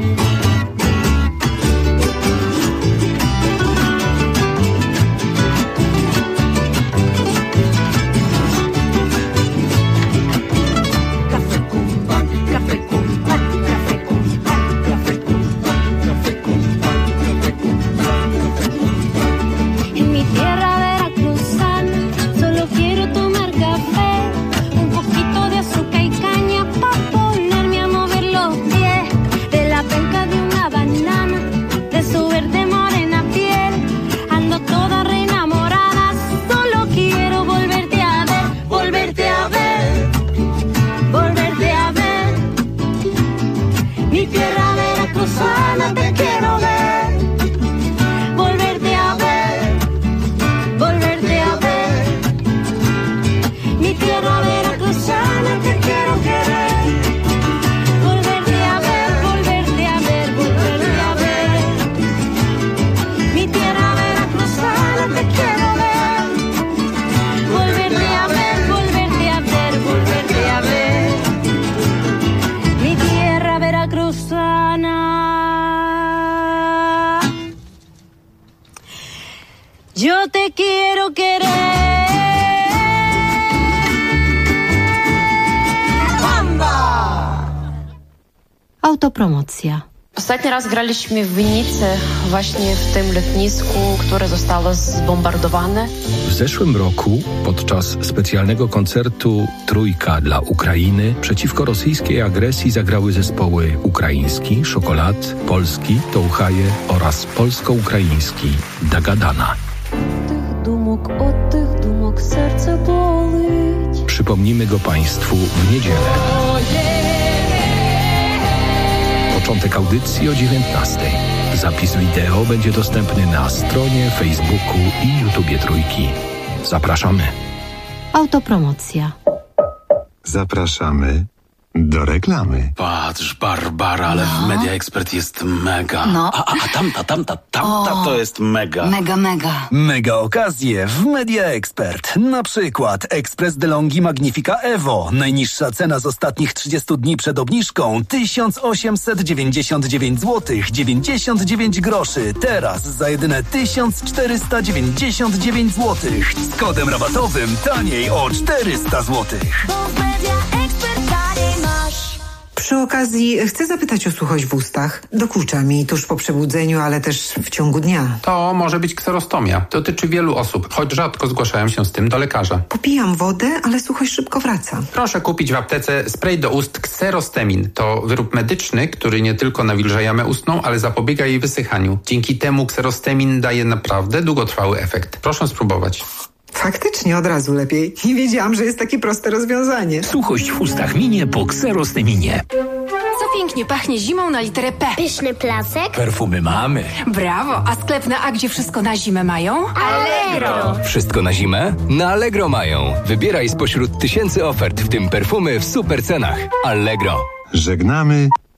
Speaker 13: Yo te quiero querer.
Speaker 14: Autopromocja.
Speaker 15: Ostatni raz graliśmy w Winnicy, właśnie w tym lotnisku, które zostało zbombardowane.
Speaker 22: W zeszłym roku, podczas specjalnego koncertu Trójka dla Ukrainy, przeciwko rosyjskiej agresji zagrały zespoły ukraiński, Szokolad, polski, Touchaje oraz polsko-ukraiński Dagadana.
Speaker 14: Od tych dumok serce boli.
Speaker 22: Przypomnimy go Państwu w niedzielę. Początek audycji o 19:00. Zapis wideo będzie dostępny na stronie Facebooku i YouTubie Trójki. Zapraszamy.
Speaker 14: Autopromocja.
Speaker 2: Zapraszamy do reklamy.
Speaker 16: Patrz, Barbara, ale w Media Expert jest mega.
Speaker 17: No.
Speaker 16: A tamta to jest mega.
Speaker 17: Mega.
Speaker 16: Mega okazje w Media Expert. Na przykład Express DeLonghi Magnifica Evo. Najniższa cena z ostatnich 30 dni przed obniżką 1899 zł 99 groszy. Teraz za jedyne 1499 zł. Z kodem rabatowym taniej o 400 zł.
Speaker 18: Przy okazji chcę zapytać o suchość w ustach. Dokucza mi tuż po przebudzeniu, ale też w ciągu dnia.
Speaker 20: To może być kserostomia. Dotyczy wielu osób, choć rzadko zgłaszają się z tym do lekarza.
Speaker 18: Popijam wodę, ale suchość szybko wraca.
Speaker 20: Proszę kupić w aptece spray do ust Kserostemin. To wyrób medyczny, który nie tylko nawilża jamę ustną, ale zapobiega jej wysychaniu. Dzięki temu Kserostemin daje naprawdę długotrwały efekt. Proszę spróbować.
Speaker 18: Faktycznie od razu lepiej. Nie wiedziałam, że jest takie proste rozwiązanie.
Speaker 22: Suchość w ustach minie po Kserosteminie.
Speaker 27: Co pięknie pachnie zimą na literę P.
Speaker 28: Pyszny placek.
Speaker 22: Perfumy mamy.
Speaker 27: Brawo, a sklep na A, gdzie wszystko na zimę mają?
Speaker 28: Allegro.
Speaker 29: Wszystko na zimę? Na Allegro mają. Wybieraj spośród tysięcy ofert, w tym perfumy w super cenach. Allegro.
Speaker 2: Żegnamy